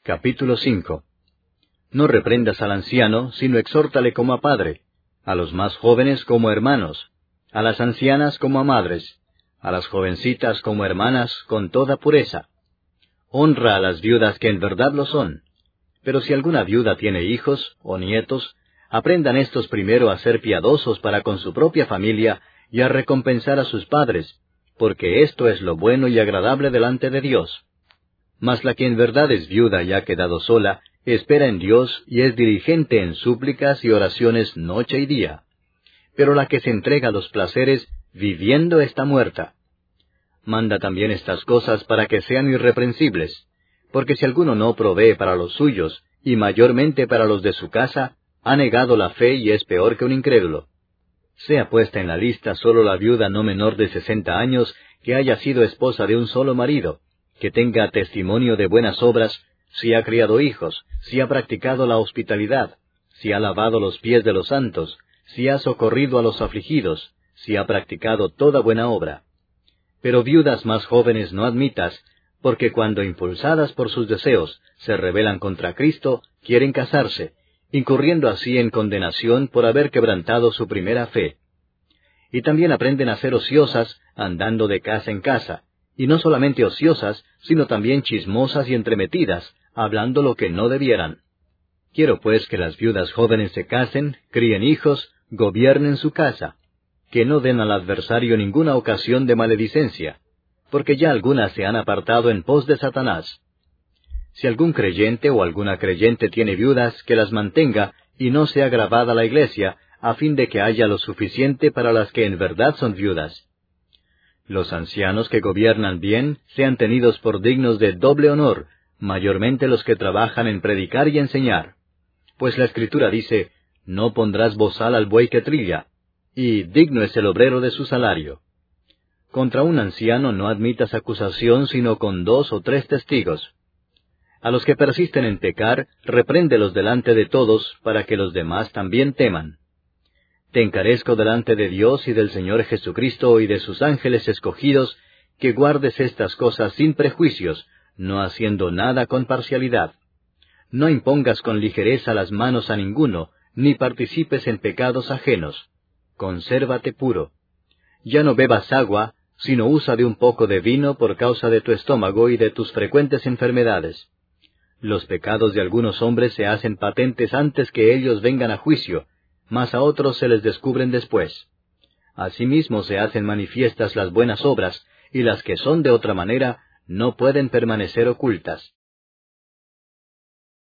Capítulo 5. No reprendas al anciano, sino exhórtale como a padre, a los más jóvenes como a hermanos, a las ancianas como a madres, a las jovencitas como hermanas, con toda pureza. Honra a las viudas que en verdad lo son. Pero si alguna viuda tiene hijos o nietos, aprendan éstos primero a ser piadosos para con su propia familia y a recompensar a sus padres, porque esto es lo bueno y agradable delante de Dios. Mas la que en verdad es viuda y ha quedado sola, espera en Dios y es diligente en súplicas y oraciones noche y día. Pero la que se entrega a los placeres, viviendo está muerta. Manda también estas cosas para que sean irreprensibles, porque si alguno no provee para los suyos, y mayormente para los de su casa, ha negado la fe y es peor que un incrédulo. Sea puesta en la lista solo la viuda no menor de 60 años, que haya sido esposa de un solo marido, que tenga testimonio de buenas obras, si ha criado hijos, si ha practicado la hospitalidad, si ha lavado los pies de los santos, si ha socorrido a los afligidos, si ha practicado toda buena obra. Pero viudas más jóvenes no admitas, porque cuando impulsadas por sus deseos se rebelan contra Cristo, quieren casarse, incurriendo así en condenación por haber quebrantado su primera fe. Y también aprenden a ser ociosas, andando de casa en casa, y no solamente ociosas, sino también chismosas y entremetidas, hablando lo que no debieran. Quiero pues que las viudas jóvenes se casen, críen hijos, gobiernen su casa, que no den al adversario ninguna ocasión de maledicencia, porque ya algunas se han apartado en pos de Satanás. Si algún creyente o alguna creyente tiene viudas, que las mantenga, y no sea agravada la iglesia, a fin de que haya lo suficiente para las que en verdad son viudas. Los ancianos que gobiernan bien sean tenidos por dignos de doble honor, mayormente los que trabajan en predicar y enseñar. Pues la Escritura dice, no pondrás bozal al buey que trilla, y digno es el obrero de su salario. Contra un anciano no admitas acusación sino con 2 o 3 testigos. A los que persisten en pecar, repréndelos delante de todos, para que los demás también teman. Te encarezco delante de Dios y del Señor Jesucristo y de sus ángeles escogidos, que guardes estas cosas sin prejuicios, no haciendo nada con parcialidad. No impongas con ligereza las manos a ninguno, ni participes en pecados ajenos. Consérvate puro. Ya no bebas agua, sino usa de un poco de vino por causa de tu estómago y de tus frecuentes enfermedades. Los pecados de algunos hombres se hacen patentes antes que ellos vengan a juicio, mas a otros se les descubren después. Asimismo se hacen manifiestas las buenas obras, y las que son de otra manera no pueden permanecer ocultas.